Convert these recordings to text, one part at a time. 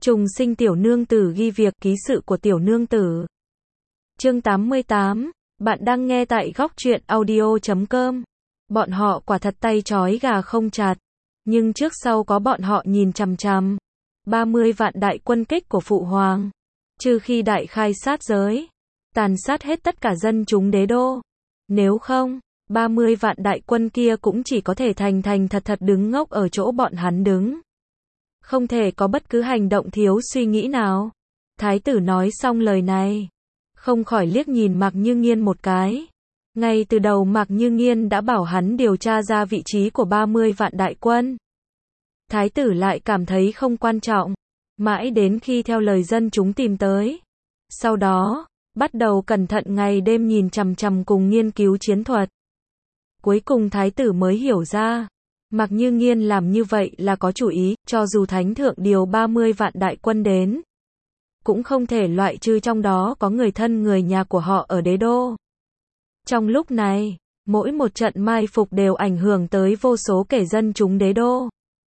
Trùng sinh tiểu nương tử ghi việc ký sự của tiểu nương tử. Chương 88, bạn đang nghe tại góc truyện audio.com. Bọn họ quả thật tay trói gà không chặt, nhưng trước sau có bọn họ nhìn chằm chằm. 30 vạn đại quân kích của Phụ Hoàng, trừ khi đại khai sát giới, tàn sát hết tất cả dân chúng đế đô. Nếu không, 30 vạn đại quân kia cũng chỉ có thể thành thật đứng ngốc ở chỗ bọn hắn đứng. Không thể có bất cứ hành động thiếu suy nghĩ nào. Thái tử nói xong lời này, không khỏi liếc nhìn Mạc Như Nghiên một cái. Ngay từ đầu Mạc Như Nghiên đã bảo hắn điều tra ra vị trí của 30 vạn đại quân. Thái tử lại cảm thấy không quan trọng, mãi đến khi theo lời dân chúng tìm tới. Sau đó, bắt đầu cẩn thận ngày đêm nhìn chằm chằm cùng nghiên cứu chiến thuật. Cuối cùng thái tử mới hiểu ra, Mạc Như Nghiên làm như vậy là có chủ ý, cho dù thánh thượng điều 30 vạn đại quân đến, cũng không thể loại trừ trong đó có người thân người nhà của họ ở đế đô. Trong lúc này, mỗi một trận mai phục đều ảnh hưởng tới vô số kẻ dân chúng đế đô.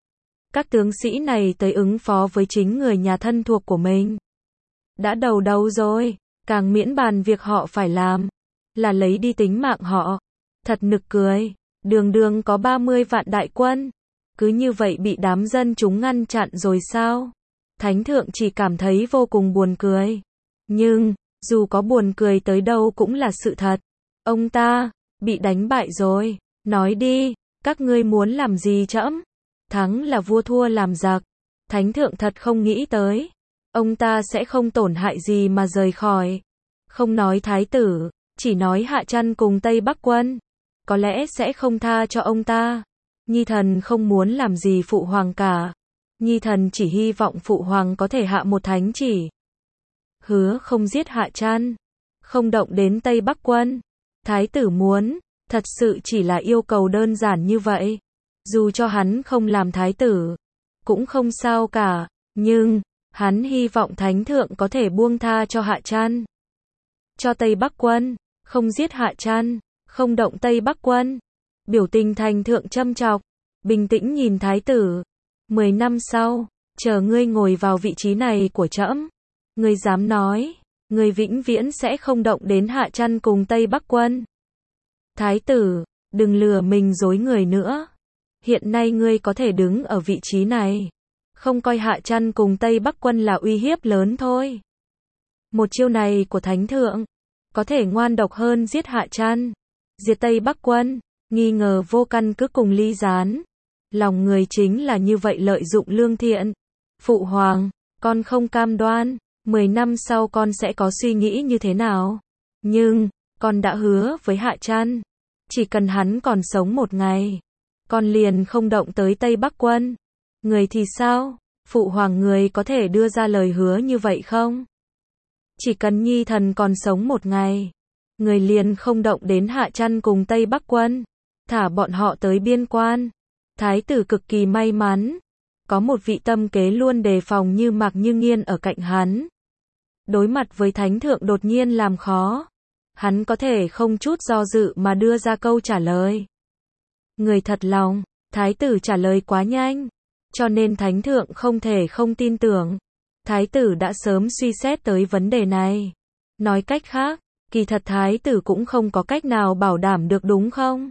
Các tướng sĩ này tới ứng phó với chính người nhà thân thuộc của mình. Đã đầu rồi, càng miễn bàn việc họ phải làm là lấy đi tính mạng họ. Thật nực cười, đường có 30 vạn đại quân, cứ như vậy bị đám dân chúng ngăn chặn rồi sao? Thánh thượng chỉ cảm thấy vô cùng buồn cười. Nhưng, dù có buồn cười tới đâu cũng là sự thật. Ông ta, bị đánh bại rồi. Nói đi, các ngươi muốn làm gì trẫm? Thắng là vua thua làm giặc. Thánh thượng thật không nghĩ tới. Ông ta sẽ không tổn hại gì mà rời khỏi. Không nói thái tử, chỉ nói Hạ Trăn cùng Tây Bắc quân. Có lẽ sẽ không tha cho ông ta. Nhi thần không muốn làm gì Phụ Hoàng cả. Nhi thần chỉ hy vọng Phụ Hoàng có thể hạ một thánh chỉ. Hứa không giết Hạ Trăn, không động đến Tây Bắc quân. Thái tử muốn, thật sự chỉ là yêu cầu đơn giản như vậy. Dù cho hắn không làm thái tử, cũng không sao cả. Nhưng, hắn hy vọng thánh thượng có thể buông tha cho Hạ Trăn. Cho Tây Bắc quân, không giết Hạ Trăn, không động Tây Bắc quân. Biểu tình thành thượng châm chọc, bình tĩnh nhìn thái tử. 10 năm sau, chờ ngươi ngồi vào vị trí này của trẫm, ngươi dám nói, ngươi vĩnh viễn sẽ không động đến Hạ Trăn cùng Tây Bắc quân. Thái tử, đừng lừa mình dối người nữa. Hiện nay ngươi có thể đứng ở vị trí này, không coi Hạ Trăn cùng Tây Bắc quân là uy hiếp lớn thôi. Một chiêu này của thánh thượng, có thể ngoan độc hơn giết Hạ Trăn, diệt Tây Bắc quân, nghi ngờ vô căn cứ cùng ly gián. Lòng người chính là như vậy, lợi dụng lương thiện. Phụ Hoàng, con không cam đoan 10 năm sau con sẽ có suy nghĩ như thế nào. Nhưng, con đã hứa với Hạ Trăn, chỉ cần hắn còn sống một ngày, con liền không động tới Tây Bắc quân. Người thì sao? Phụ Hoàng, người có thể đưa ra lời hứa như vậy không? Chỉ cần nhi thần còn sống một ngày, người liền không động đến Hạ Trăn cùng Tây Bắc quân, thả bọn họ tới biên quan. Thái tử cực kỳ may mắn, có một vị tâm kế luôn đề phòng như Mạc Như Nghiên ở cạnh hắn. Đối mặt với thánh thượng đột nhiên làm khó, hắn có thể không chút do dự mà đưa ra câu trả lời. Người thật lòng, thái tử trả lời quá nhanh, cho nên thánh thượng không thể không tin tưởng. Thái tử đã sớm suy xét tới vấn đề này. Nói cách khác, kỳ thật thái tử cũng không có cách nào bảo đảm được, đúng không?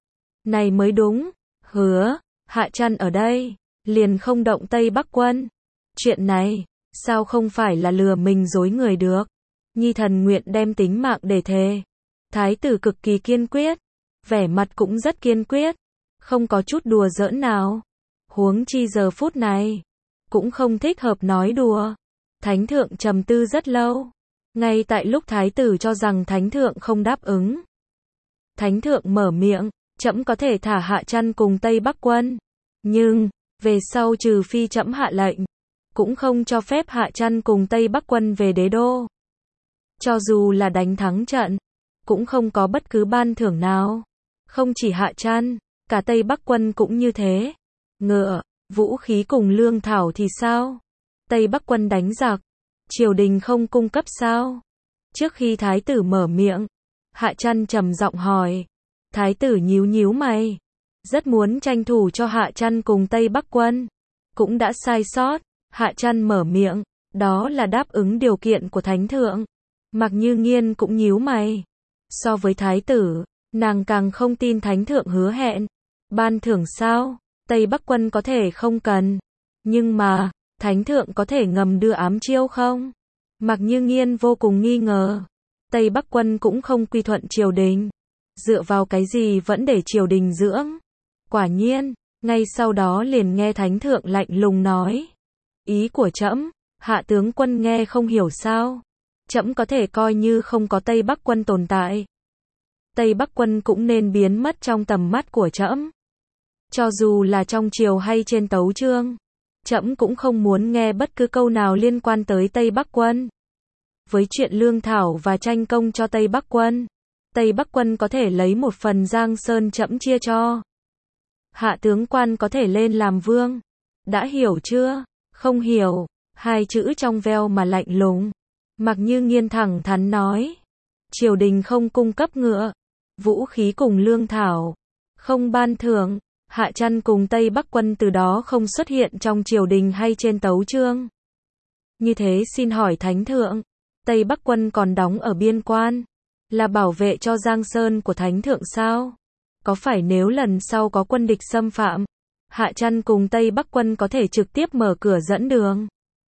Này mới đúng. Hứa, Hạ Trăn ở đây, liền không động Tây Bắc quân. Chuyện này, sao không phải là lừa mình dối người được? Nhi thần nguyện đem tính mạng để thề. Thái tử cực kỳ kiên quyết, vẻ mặt cũng rất kiên quyết, không có chút đùa giỡn nào. Huống chi giờ phút này, cũng không thích hợp nói đùa. Thánh thượng trầm tư rất lâu. Ngay tại lúc thái tử cho rằng thánh thượng không đáp ứng, thánh thượng mở miệng. Trẫm có thể thả Hạ Trăn cùng Tây Bắc quân, nhưng, về sau trừ phi trẫm hạ lệnh, cũng không cho phép Hạ Trăn cùng Tây Bắc quân về đế đô. Cho dù là đánh thắng trận, cũng không có bất cứ ban thưởng nào. Không chỉ Hạ Trăn, cả Tây Bắc quân cũng như thế. Ngựa, vũ khí cùng lương thảo thì sao? Tây Bắc quân đánh giặc, triều đình không cung cấp sao? Trước khi thái tử mở miệng, Hạ Trăn trầm giọng hỏi. Thái tử nhíu mày, rất muốn tranh thủ cho Hạ Trăn cùng Tây Bắc quân, cũng đã sai sót. Hạ Trăn mở miệng, đó là đáp ứng điều kiện của Thánh Thượng. Mạc Như Nghiên cũng nhíu mày. So với Thái tử, nàng càng không tin Thánh Thượng hứa hẹn. Ban thưởng sao? Tây Bắc quân có thể không cần. Nhưng mà, Thánh Thượng có thể ngầm đưa ám chiêu không? Mạc Như Nghiên vô cùng nghi ngờ. Tây Bắc quân cũng không quy thuận triều đình. Dựa vào cái gì vẫn để triều đình dưỡng? Quả nhiên, ngay sau đó liền nghe Thánh Thượng lạnh lùng nói. Ý của trẫm, Hạ tướng quân nghe không hiểu sao? Trẫm có thể coi như không có Tây Bắc quân tồn tại. Tây Bắc quân cũng nên biến mất trong tầm mắt của trẫm. Cho dù là trong triều hay trên tấu chương, trẫm cũng không muốn nghe bất cứ câu nào liên quan tới Tây Bắc quân. Với chuyện lương thảo và tranh công cho Tây Bắc quân có thể lấy một phần Giang Sơn trẫm chia cho. Hạ tướng quan có thể lên làm vương. Đã hiểu chưa? Không hiểu. Hai chữ trong veo mà lạnh lùng. Mạc Như Nghiên thẳng thắn nói. Triều đình không cung cấp ngựa, vũ khí cùng lương thảo. Không ban thưởng. Hạ Trăn cùng Tây Bắc quân từ đó không xuất hiện trong triều đình hay trên tấu chương. Như thế xin hỏi Thánh Thượng, Tây Bắc quân còn đóng ở biên quan, là bảo vệ cho Giang Sơn của Thánh Thượng sao? Có phải nếu lần sau có quân địch xâm phạm, Hạ Trăn cùng Tây Bắc quân có thể trực tiếp mở cửa dẫn đường,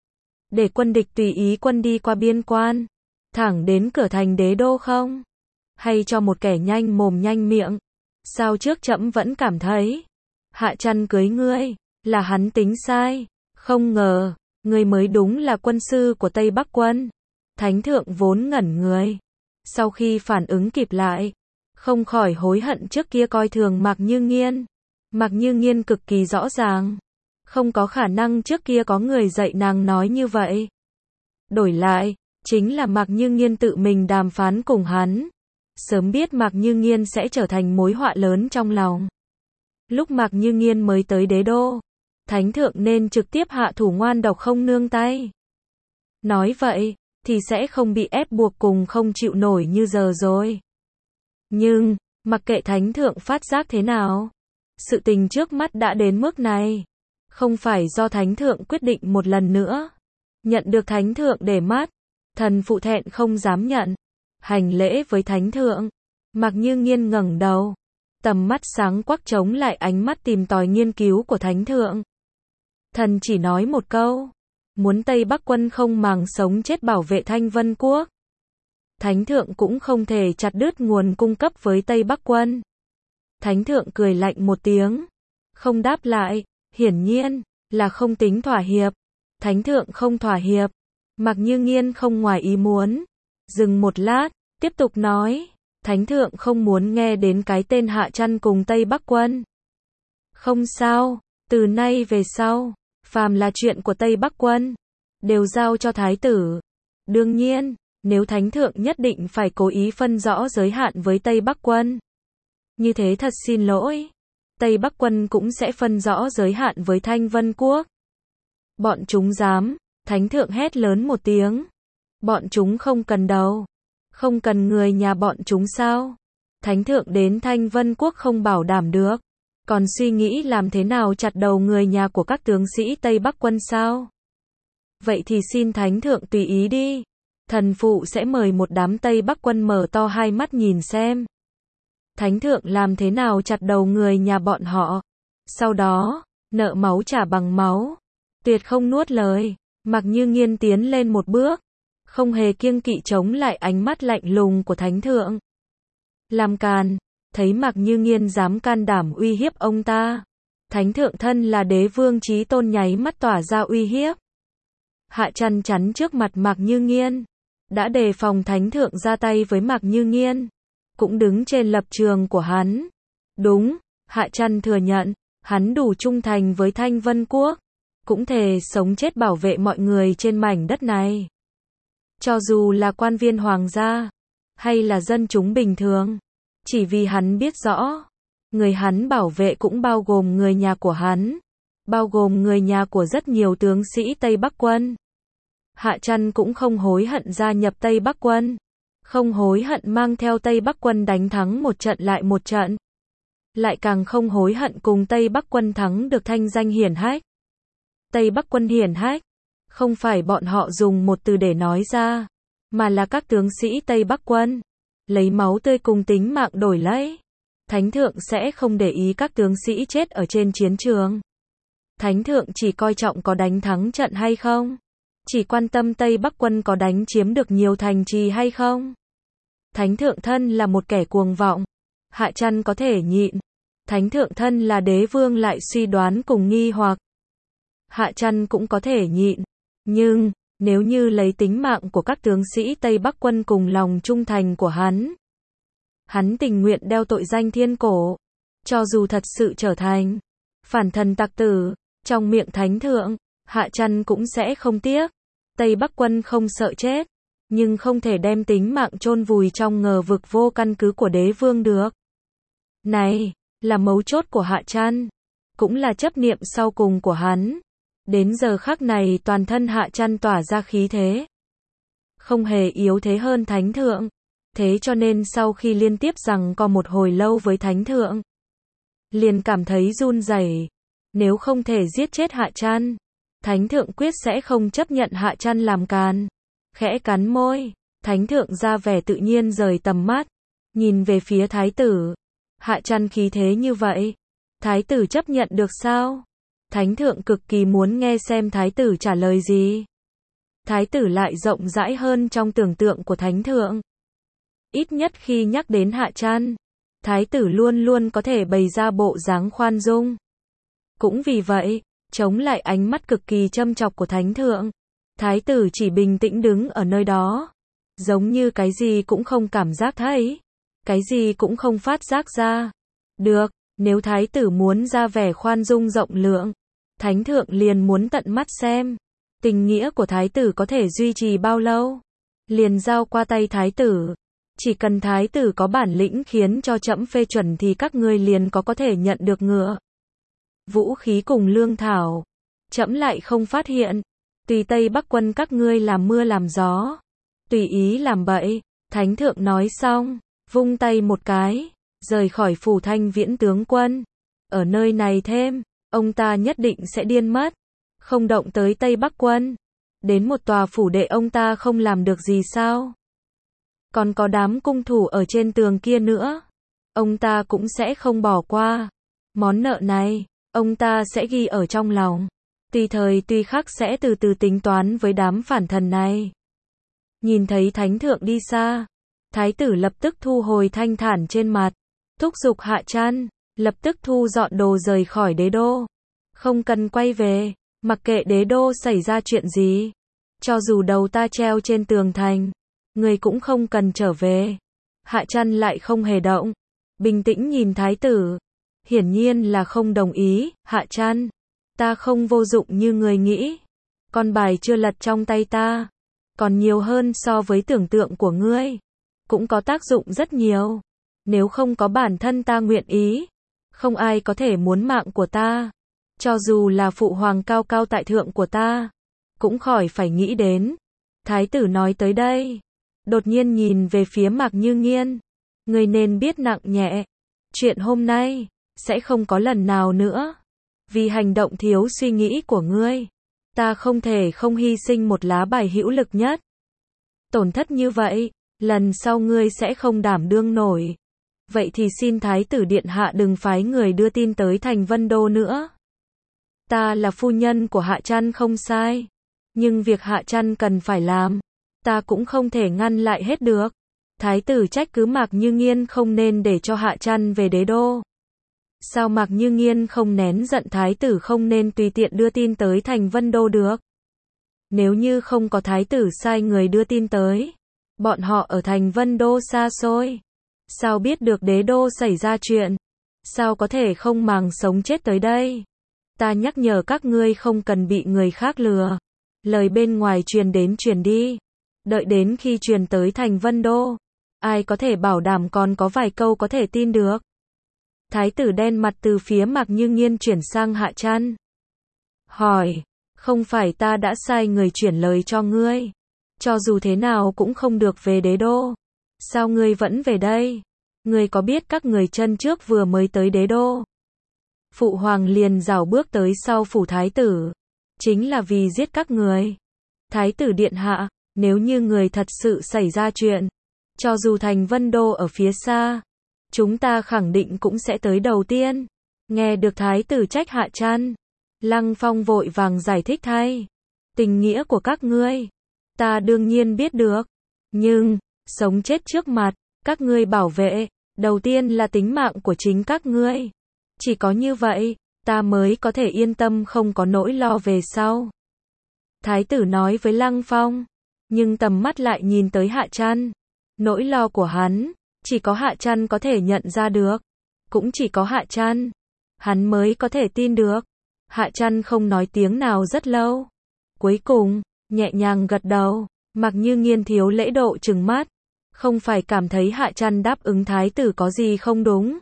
để quân địch tùy ý quân đi qua biên quan, thẳng đến cửa thành đế đô không? Hay cho một kẻ nhanh mồm nhanh miệng? Sao trước trẫm vẫn cảm thấy Hạ Trăn cưới ngươi là hắn tính sai, không ngờ ngươi mới đúng là quân sư của Tây Bắc quân. Thánh Thượng vốn ngẩn người, sau khi phản ứng kịp lại, không khỏi hối hận trước kia coi thường Mạc Như Nghiên. Mạc Như Nghiên cực kỳ rõ ràng, không có khả năng trước kia có người dạy nàng nói như vậy. Đổi lại, chính là Mạc Như Nghiên tự mình đàm phán cùng hắn. Sớm biết Mạc Như Nghiên sẽ trở thành mối họa lớn trong lòng. Lúc Mạc Như Nghiên mới tới đế đô, Thánh Thượng nên trực tiếp hạ thủ ngoan độc không nương tay. Nói vậy, thì sẽ không bị ép buộc cùng không chịu nổi như giờ rồi. Nhưng, mặc kệ Thánh Thượng phát giác thế nào, sự tình trước mắt đã đến mức này. Không phải do Thánh Thượng quyết định một lần nữa. Nhận được Thánh Thượng để mắt, thần phụ thẹn không dám nhận. Hành lễ với Thánh Thượng, Mạc Như Nghiên ngẩng đầu, tầm mắt sáng quắc chống lại ánh mắt tìm tòi nghiên cứu của Thánh Thượng. Thần chỉ nói một câu, muốn Tây Bắc quân không màng sống chết bảo vệ Thanh Vân Quốc. Thánh Thượng cũng không thể chặt đứt nguồn cung cấp với Tây Bắc quân. Thánh Thượng cười lạnh một tiếng, không đáp lại, hiển nhiên là không tính thỏa hiệp. Thánh Thượng không thỏa hiệp, Mạc Như Nghiên không ngoài ý muốn. Dừng một lát, tiếp tục nói, Thánh Thượng không muốn nghe đến cái tên Hạ Trăn cùng Tây Bắc quân. Không sao, từ nay về sau, phàm là chuyện của Tây Bắc quân, đều giao cho Thái tử. Đương nhiên, nếu Thánh Thượng nhất định phải cố ý phân rõ giới hạn với Tây Bắc quân, như thế thật xin lỗi, Tây Bắc quân cũng sẽ phân rõ giới hạn với Thanh Vân Quốc. Bọn chúng dám, Thánh Thượng hét lớn một tiếng. Bọn chúng không cần đâu. Không cần người nhà bọn chúng sao? Thánh Thượng đến Thanh Vân Quốc không bảo đảm được. Còn suy nghĩ làm thế nào chặt đầu người nhà của các tướng sĩ Tây Bắc quân sao? Vậy thì xin Thánh Thượng tùy ý đi. Thần phụ sẽ mời một đám Tây Bắc quân mở to hai mắt nhìn xem. Thánh Thượng làm thế nào chặt đầu người nhà bọn họ. Sau đó, nợ máu trả bằng máu. Tuyệt không nuốt lời. Mạc Như Nghiên tiến lên một bước, không hề kiêng kỵ chống lại ánh mắt lạnh lùng của Thánh Thượng. Làm càn, thấy Mạc Như Nghiên dám can đảm uy hiếp ông ta. Thánh Thượng thân là đế vương chí tôn nháy mắt tỏa ra uy hiếp. Hạ Trăn chắn trước mặt Mạc Như Nghiên, đã đề phòng Thánh Thượng ra tay với Mạc Như Nghiên, cũng đứng trên lập trường của hắn. Đúng, Hạ Trăn thừa nhận, hắn đủ trung thành với Thanh Vân Quốc, cũng thề sống chết bảo vệ mọi người trên mảnh đất này. Cho dù là quan viên hoàng gia, hay là dân chúng bình thường, chỉ vì hắn biết rõ, người hắn bảo vệ cũng bao gồm người nhà của hắn, bao gồm người nhà của rất nhiều tướng sĩ Tây Bắc quân. Hạ Trăn cũng không hối hận gia nhập Tây Bắc quân, không hối hận mang theo Tây Bắc quân đánh thắng một trận lại một trận, lại càng không hối hận cùng Tây Bắc quân thắng được thanh danh hiển hách. Tây Bắc quân hiển hách, Không phải bọn họ dùng một từ để nói ra, mà là các tướng sĩ Tây Bắc quân, lấy máu tươi cùng tính mạng đổi lấy. Thánh thượng sẽ không để ý các tướng sĩ chết ở trên chiến trường. Thánh thượng chỉ coi trọng có đánh thắng trận hay không. Chỉ quan tâm Tây Bắc quân có đánh chiếm được nhiều thành trì hay không. Thánh thượng thân là một kẻ cuồng vọng. Hạ Chăn có thể nhịn. Thánh thượng thân là đế vương lại suy đoán cùng nghi hoặc. Hạ Chăn cũng có thể nhịn. Nhưng, nếu như lấy tính mạng của các tướng sĩ Tây Bắc quân cùng lòng trung thành của hắn tình nguyện đeo tội danh thiên cổ. Cho dù thật sự trở thành phản thần tặc tử, trong miệng thánh thượng, Hạ Chăn cũng sẽ không tiếc. Tây Bắc quân không sợ chết, nhưng không thể đem tính mạng chôn vùi trong ngờ vực vô căn cứ của đế vương được. Này, là mấu chốt của Hạ Chăn, cũng là chấp niệm sau cùng của hắn. Đến giờ khắc này toàn thân Hạ Chăn tỏa ra khí thế. Không hề yếu thế hơn thánh thượng. Thế cho nên sau khi liên tiếp giằng co một hồi lâu với thánh thượng, liền cảm thấy run rẩy. Nếu không thể giết chết Hạ Chăn, thánh thượng quyết sẽ không chấp nhận Hạ Chăn làm càn. Khẽ cắn môi, thánh thượng ra vẻ tự nhiên rời tầm mắt, nhìn về phía thái tử. Hạ Chăn khí thế như vậy, thái tử chấp nhận được sao? Thánh thượng cực kỳ muốn nghe xem thái tử trả lời gì. Thái tử lại rộng rãi hơn trong tưởng tượng của thánh thượng. Ít nhất khi nhắc đến Hạ Chăn, thái tử luôn luôn có thể bày ra bộ dáng khoan dung. Cũng vì vậy, chống lại ánh mắt cực kỳ châm chọc của thánh thượng, thái tử chỉ bình tĩnh đứng ở nơi đó, giống như cái gì cũng không cảm giác thấy, cái gì cũng không phát giác ra. Được, nếu thái tử muốn ra vẻ khoan dung rộng lượng, thánh thượng liền muốn tận mắt xem, tình nghĩa của thái tử có thể duy trì bao lâu. Liền giao qua tay thái tử. Chỉ cần thái tử có bản lĩnh khiến cho trẫm phê chuẩn thì các ngươi liền có thể nhận được ngựa, vũ khí cùng lương thảo. Trẫm lại không phát hiện. Tùy Tây Bắc quân các ngươi làm mưa làm gió, tùy ý làm bậy. Thánh thượng nói xong, vung tay một cái, rời khỏi phủ Thanh Viễn tướng quân. Ở nơi này thêm, ông ta nhất định sẽ điên mất. Không động tới Tây Bắc quân, đến một tòa phủ đệ ông ta không làm được gì sao? Còn có đám cung thủ ở trên tường kia nữa, ông ta cũng sẽ không bỏ qua. Món nợ này, ông ta sẽ ghi ở trong lòng. Tùy thời tùy khắc sẽ từ từ tính toán với đám phản thần này. Nhìn thấy thánh thượng đi xa, thái tử lập tức thu hồi thanh thản trên mặt, thúc giục Hạ Chăn, lập tức thu dọn đồ rời khỏi đế đô. Không cần quay về, mặc kệ đế đô xảy ra chuyện gì. Cho dù đầu ta treo trên tường thành, người cũng không cần trở về. Hạ Chăn lại không hề động, bình tĩnh nhìn thái tử. Hiển nhiên là không đồng ý. Hạ Chăn, ta không vô dụng như người nghĩ. Con bài chưa lật trong tay ta, còn nhiều hơn so với tưởng tượng của ngươi. Cũng có tác dụng rất nhiều. Nếu không có bản thân ta nguyện ý, không ai có thể muốn mạng của ta. Cho dù là phụ hoàng cao cao tại thượng của ta, cũng khỏi phải nghĩ đến. Thái tử nói tới đây, đột nhiên nhìn về phía Mạc Như Nghiên. Ngươi nên biết nặng nhẹ. Chuyện hôm nay sẽ không có lần nào nữa. Vì hành động thiếu suy nghĩ của ngươi, ta không thể không hy sinh một lá bài hữu lực nhất. Tổn thất như vậy, lần sau ngươi sẽ không đảm đương nổi. Vậy thì xin Thái tử điện hạ đừng phái người đưa tin tới thành Vân Đô nữa. Ta là phu nhân của Hạ Chăn không sai, nhưng việc Hạ Chăn cần phải làm, ta cũng không thể ngăn lại hết được. Thái tử trách cứ Mạc Như Nghiên không nên để cho Hạ Chăn về đế đô. Sao Mạc Như Nghiên không nén giận thái tử không nên tùy tiện đưa tin tới thành Vân Đô được? Nếu như không có thái tử sai người đưa tin tới, bọn họ ở thành Vân Đô xa xôi, sao biết được đế đô xảy ra chuyện? Sao có thể không màng sống chết tới đây? Ta nhắc nhở các ngươi không cần bị người khác lừa. Lời bên ngoài truyền đến truyền đi. Đợi đến khi truyền tới thành Vân Đô, ai có thể bảo đảm còn có vài câu có thể tin được? Thái tử đen mặt từ phía Mạc Như Nghiên chuyển sang Hạ Chăn. Hỏi, không phải ta đã sai người chuyển lời cho ngươi? Cho dù thế nào cũng không được về đế đô. Sao ngươi vẫn về đây? Ngươi có biết các người chân trước vừa mới tới đế đô? Phụ hoàng liền rảo bước tới sau phủ thái tử. chính là vì giết các người. Thái tử điện hạ, nếu như người thật sự xảy ra chuyện, cho dù thành Vân Đô ở phía xa, chúng ta khẳng định cũng sẽ tới đầu tiên. Nghe được thái tử trách Hạ Trăn, Lăng Phong vội vàng giải thích thay. Tình nghĩa của các ngươi, ta đương nhiên biết được. Nhưng, sống chết trước mặt, các ngươi bảo vệ, đầu tiên là tính mạng của chính các ngươi. Chỉ có như vậy, ta mới có thể yên tâm không có nỗi lo về sau. Thái tử nói với Lăng Phong, nhưng tầm mắt lại nhìn tới Hạ Trăn. Nỗi lo của hắn, chỉ có Hạ Trăn có thể nhận ra được. Cũng chỉ có Hạ Trăn, hắn mới có thể tin được. Hạ Trăn không nói tiếng nào rất lâu. Cuối cùng, nhẹ nhàng gật đầu, Mạc Như Nghiên thiếu lễ độ trừng mắt. Không phải cảm thấy Hạ Trăn đáp ứng thái tử có gì không đúng.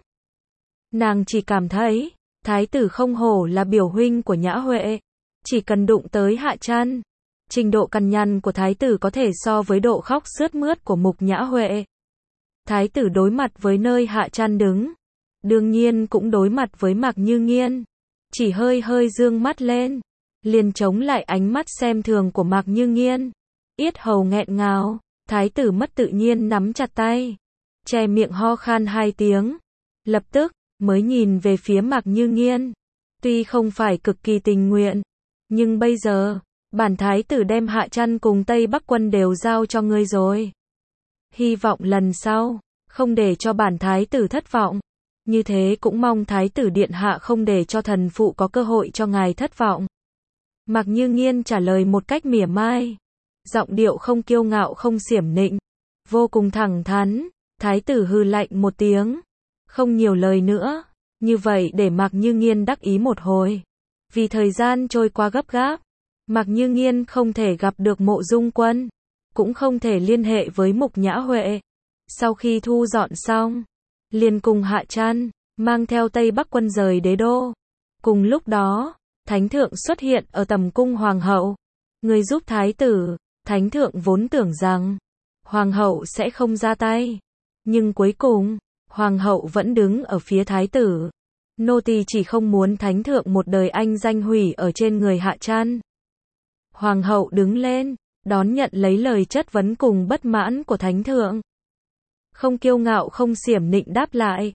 Nàng chỉ cảm thấy, thái tử không hổ là biểu huynh của Nhã Huệ. Chỉ cần đụng tới Hạ Trăn, trình độ cằn nhằn của thái tử có thể so với độ khóc sướt mướt của Mục Nhã Huệ. Thái tử đối mặt với nơi Hạ Trăn đứng, đương nhiên cũng đối mặt với Mạc Như Nghiên. Chỉ hơi hơi dương mắt lên, liền chống lại ánh mắt xem thường của Mạc Như Nghiên. Yết hầu nghẹn ngào, thái tử mất tự nhiên nắm chặt tay, che miệng ho khan 2 tiếng. Lập tức, mới nhìn về phía Mạc Như Nghiên. Tuy không phải cực kỳ tình nguyện, nhưng bây giờ, bản thái tử đem Hạ Trăn cùng Tây Bắc quân đều giao cho ngươi rồi. Hy vọng lần sau, không để cho bản thái tử thất vọng. Như thế cũng mong thái tử điện hạ không để cho thần phụ có cơ hội cho ngài thất vọng. Mạc Như Nghiên trả lời một cách mỉa mai. Giọng điệu không kiêu ngạo không xiểm nịnh. Vô cùng thẳng thắn. Thái tử hừ lạnh một tiếng. Không nhiều lời nữa. Như vậy để Mạc Như Nghiên đắc ý một hồi. Vì thời gian trôi qua gấp gáp, Mạc Như Nghiên không thể gặp được Mộ Dung Quân, cũng không thể liên hệ với Mục Nhã Huệ. Sau khi thu dọn xong, liền cùng Hạ Trăn, mang theo Tây Bắc quân rời đế đô. Cùng lúc đó, Thánh thượng xuất hiện ở tầm cung Hoàng hậu. Người giúp thái tử, Thánh thượng vốn tưởng rằng, Hoàng hậu sẽ không ra tay. Nhưng cuối cùng, Hoàng hậu vẫn đứng ở phía thái tử. Nô tỳ chỉ không muốn Thánh thượng một đời anh danh hủy ở trên người Hạ Trăn. Hoàng hậu đứng lên, đón nhận lấy lời chất vấn cùng bất mãn của Thánh thượng. Không kiêu ngạo không xiểm nịnh đáp lại.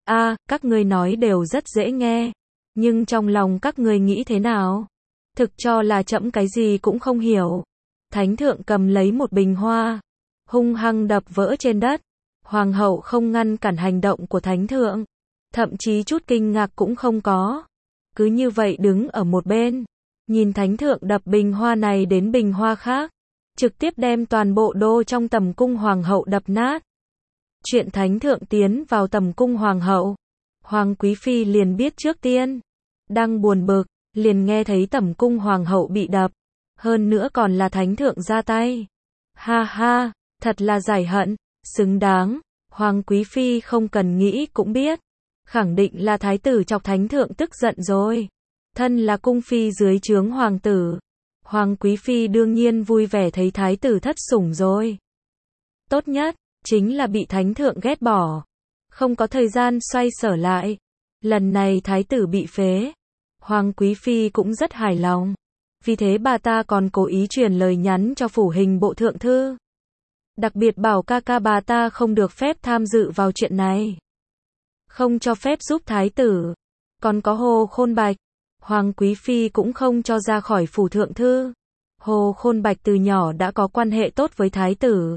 Các ngươi nói đều rất dễ nghe. Nhưng trong lòng các ngươi nghĩ thế nào? Thực cho là trẫm cái gì cũng không hiểu. Thánh thượng cầm lấy một bình hoa, hung hăng đập vỡ trên đất. Hoàng hậu không ngăn cản hành động của Thánh thượng. Thậm chí chút kinh ngạc cũng không có. Cứ như vậy đứng ở một bên. Nhìn Thánh thượng đập bình hoa này đến bình hoa khác. Trực tiếp đem toàn bộ đô trong tầm cung Hoàng hậu đập nát. Chuyện Thánh thượng tiến vào tầm cung Hoàng hậu. Hoàng Quý Phi liền biết trước tiên. Đang buồn bực, liền nghe thấy tầm cung Hoàng hậu bị đập. Hơn nữa còn là Thánh thượng ra tay. Ha ha, thật là giải hận, xứng đáng. Hoàng Quý Phi không cần nghĩ cũng biết. Khẳng định là thái tử chọc Thánh thượng tức giận rồi. Thân là cung phi dưới trướng hoàng tử. Hoàng Quý Phi đương nhiên vui vẻ thấy thái tử thất sủng rồi. Tốt nhất, chính là bị Thánh thượng ghét bỏ. Không có thời gian xoay sở lại. Lần này thái tử bị phế. Hoàng Quý Phi cũng rất hài lòng. Vì thế bà ta còn cố ý truyền lời nhắn cho phủ hình bộ thượng thư. Đặc biệt bảo ca ca bà ta không được phép tham dự vào chuyện này. Không cho phép giúp thái tử. Còn có Hồ Khôn Bạch. Hoàng Quý Phi cũng không cho ra khỏi phủ thượng thư. Hồ Khôn Bạch từ nhỏ đã có quan hệ tốt với thái tử.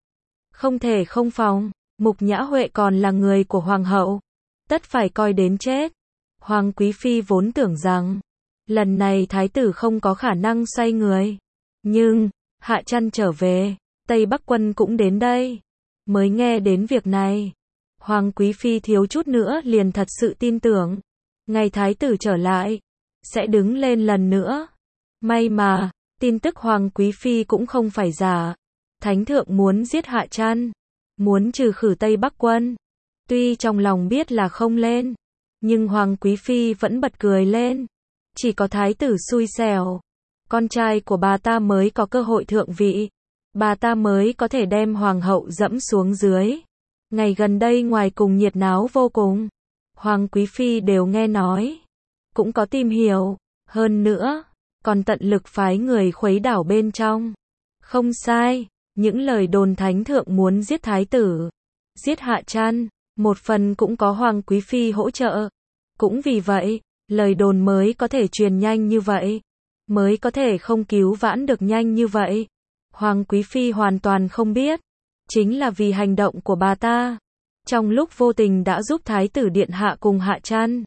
Không thể không phòng. Mục Nhã Huệ còn là người của Hoàng hậu. Tất phải coi đến chết. Hoàng Quý Phi vốn tưởng rằng, lần này thái tử không có khả năng xoay người. Nhưng, Hạ Trăn trở về, Tây Bắc quân cũng đến đây. Mới nghe đến việc này. Hoàng Quý Phi thiếu chút nữa liền thật sự tin tưởng. Ngày thái tử trở lại, sẽ đứng lên lần nữa. May mà, tin tức Hoàng Quý Phi cũng không phải giả. Thánh thượng muốn giết Hạ Trăn. Muốn trừ khử Tây Bắc quân. Tuy trong lòng biết là không lên. Nhưng Hoàng Quý Phi vẫn bật cười lên. Chỉ có thái tử xui xẻo. Con trai của bà ta mới có cơ hội thượng vị. Bà ta mới có thể đem Hoàng hậu dẫm xuống dưới. Ngày gần đây ngoài cùng nhiệt náo vô cùng. Hoàng Quý Phi đều nghe nói. Cũng có tìm hiểu. Hơn nữa, còn tận lực phái người khuấy đảo bên trong. Không sai, những lời đồn thánh thượng muốn giết thái tử, giết Hạ Trăn, một phần cũng có Hoàng Quý Phi hỗ trợ. Cũng vì vậy, lời đồn mới có thể truyền nhanh như vậy, mới có thể không cứu vãn được nhanh như vậy. Hoàng Quý Phi hoàn toàn không biết, chính là vì hành động của bà ta, trong lúc vô tình đã giúp Thái tử Điện Hạ cùng Hạ Trăn.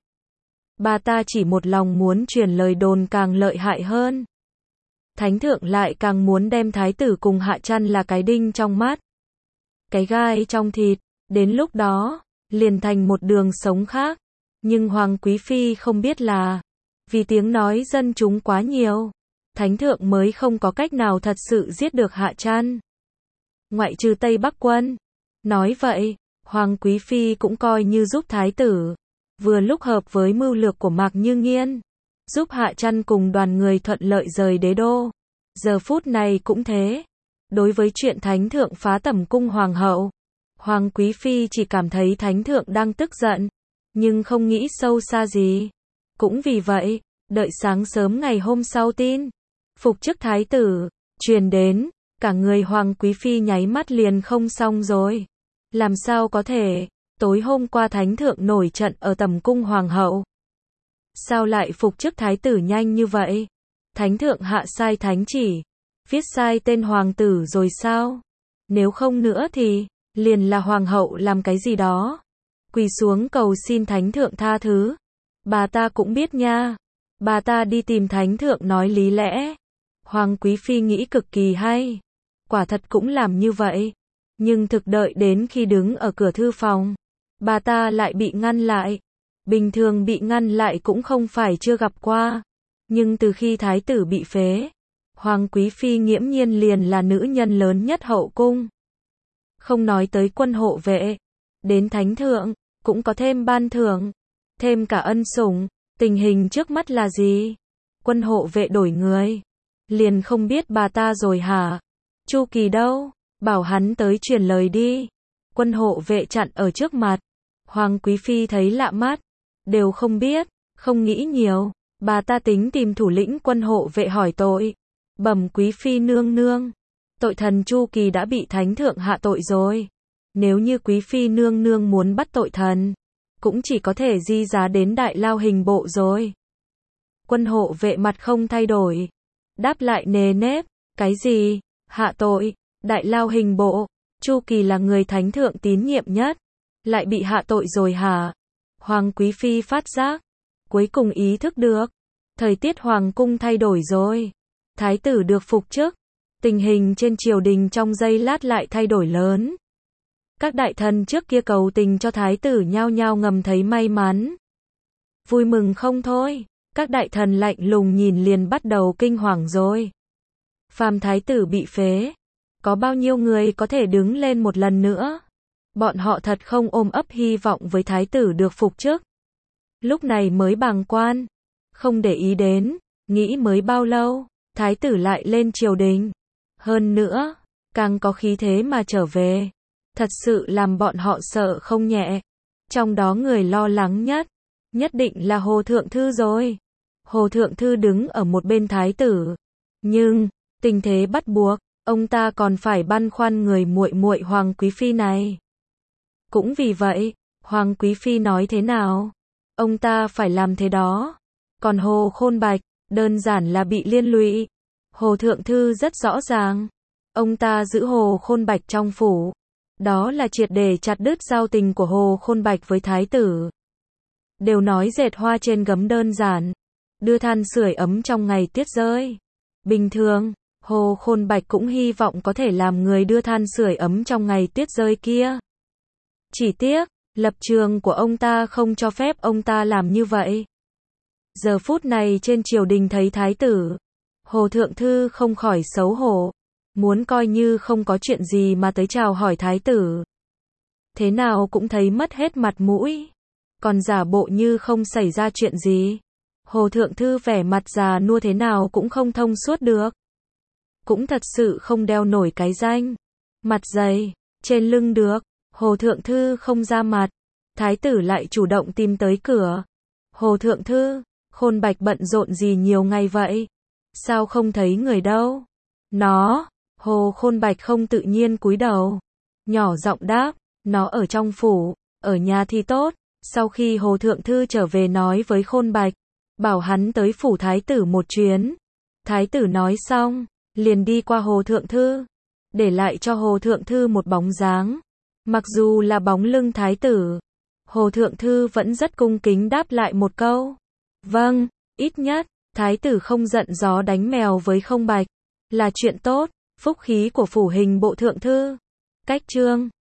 Bà ta chỉ một lòng muốn truyền lời đồn càng lợi hại hơn. Thánh thượng lại càng muốn đem Thái tử cùng Hạ Trăn là cái đinh trong mắt, cái gai trong thịt, đến lúc đó, liền thành một đường sống khác. Nhưng Hoàng Quý Phi không biết là, vì tiếng nói dân chúng quá nhiều, Thánh thượng mới không có cách nào thật sự giết được Hạ Trăn. Ngoại trừ Tây Bắc quân. Nói vậy, Hoàng Quý Phi cũng coi như giúp Thái tử, vừa lúc hợp với mưu lược của Mạc Như Nghiên, giúp Hạ Trăn cùng đoàn người thuận lợi rời đế đô. Giờ phút này cũng thế. Đối với chuyện Thánh thượng phá tẩm cung Hoàng hậu, Hoàng Quý Phi chỉ cảm thấy Thánh thượng đang tức giận, nhưng không nghĩ sâu xa gì. Cũng vì vậy, đợi sáng sớm ngày hôm sau tin phục chức thái tử truyền đến, cả người Hoàng Quý Phi nháy mắt liền không xong rồi. Làm sao có thể, tối hôm qua Thánh thượng nổi trận ở tẩm cung Hoàng hậu, sao lại phục chức thái tử nhanh như vậy? Thánh thượng hạ sai thánh chỉ, viết sai tên hoàng tử rồi sao? Nếu không nữa thì, liền là Hoàng hậu làm cái gì đó, quỳ xuống cầu xin Thánh thượng tha thứ. Bà ta cũng biết nha. Bà ta đi tìm Thánh thượng nói lý lẽ. Hoàng Quý Phi nghĩ cực kỳ hay. Quả thật cũng làm như vậy. Nhưng thực đợi đến khi đứng ở cửa thư phòng, bà ta lại bị ngăn lại. Bình thường bị ngăn lại cũng không phải chưa gặp qua. Nhưng từ khi thái tử bị phế, Hoàng Quý Phi nghiễm nhiên liền là nữ nhân lớn nhất hậu cung. Không nói tới quân hộ vệ, đến Thánh thượng, cũng có thêm ban thưởng, thêm cả ân sủng. Tình hình trước mắt là gì? Quân hộ vệ đổi người, liền không biết bà ta rồi hả? Chu Kỳ đâu? Bảo hắn tới truyền lời đi. Quân hộ vệ chặn ở trước mặt. Hoàng Quý Phi thấy lạ mắt, đều không biết, không nghĩ nhiều. Bà ta tính tìm thủ lĩnh quân hộ vệ hỏi tội. Bẩm Quý Phi nương nương, tội thần Chu Kỳ đã bị Thánh thượng hạ tội rồi. Nếu như Quý Phi nương nương muốn bắt tội thần, cũng chỉ có thể di giá đến Đại Lao Hình bộ rồi. Quân hộ vệ mặt không thay đổi, đáp lại nề nếp, cái gì? Hạ tội? Đại Lao Hình bộ? Chu Kỳ là người Thánh thượng tín nhiệm nhất, lại bị hạ tội rồi hả? Hoàng Quý Phi phát giác, cuối cùng ý thức được, thời tiết hoàng cung thay đổi rồi. Thái tử được phục chức, tình hình trên triều đình trong giây lát lại thay đổi lớn. Các đại thần trước kia cầu tình cho thái tử nhao nhao ngầm thấy may mắn, vui mừng không thôi. Các đại thần lạnh lùng nhìn liền bắt đầu kinh hoàng rồi. Phàm thái tử bị phế, có bao nhiêu người có thể đứng lên một lần nữa? Bọn họ thật không ôm ấp hy vọng với thái tử được phục chức. Lúc này mới bàng quan, không để ý đến, nghĩ mới bao lâu, thái tử lại lên triều đình. Hơn nữa, càng có khí thế mà trở về. Thật sự làm bọn họ sợ không nhẹ. Trong đó người lo lắng nhất định là Hồ Thượng Thư rồi. Hồ Thượng Thư đứng ở một bên thái tử. Nhưng, tình thế bắt buộc, ông ta còn phải băn khoăn người muội muội Hoàng Quý Phi này. Cũng vì vậy, Hoàng Quý Phi nói thế nào, ông ta phải làm thế đó. Còn Hồ Khôn Bạch, đơn giản là bị liên lụy. Hồ Thượng Thư rất rõ ràng. Ông ta giữ Hồ Khôn Bạch trong phủ. Đó là triệt để chặt đứt giao tình của Hồ Khôn Bạch với thái tử. Đều nói dệt hoa trên gấm đơn giản, đưa than sưởi ấm trong ngày tuyết rơi. Bình thường, Hồ Khôn Bạch cũng hy vọng có thể làm người đưa than sưởi ấm trong ngày tuyết rơi kia. Chỉ tiếc, lập trường của ông ta không cho phép ông ta làm như vậy. Giờ phút này trên triều đình thấy thái tử, Hồ Thượng Thư không khỏi xấu hổ, muốn coi như không có chuyện gì mà tới chào hỏi thái tử. Thế nào cũng thấy mất hết mặt mũi, còn giả bộ như không xảy ra chuyện gì. Hồ Thượng Thư vẻ mặt già nua thế nào cũng không thông suốt được. Cũng thật sự không đeo nổi cái danh mặt dày trên lưng được. Hồ Thượng Thư không ra mặt, thái tử lại chủ động tìm tới cửa. Hồ Thượng Thư, Khôn Bạch bận rộn gì nhiều ngày vậy? Sao không thấy người đâu? Nó, Hồ Khôn Bạch không tự nhiên cúi đầu. Nhỏ giọng đáp, nó ở trong phủ, ở nhà thì tốt. Sau khi Hồ Thượng Thư trở về nói với Khôn Bạch, bảo hắn tới phủ thái tử một chuyến. Thái tử nói xong, liền đi qua Hồ Thượng Thư, để lại cho Hồ Thượng Thư một bóng dáng. Mặc dù là bóng lưng thái tử, Hồ Thượng Thư vẫn rất cung kính đáp lại một câu. Vâng, ít nhất, thái tử không giận gió đánh mèo với Khôn Bạch, là chuyện tốt, phúc khí của phủ hình bộ thượng thư. Cách chương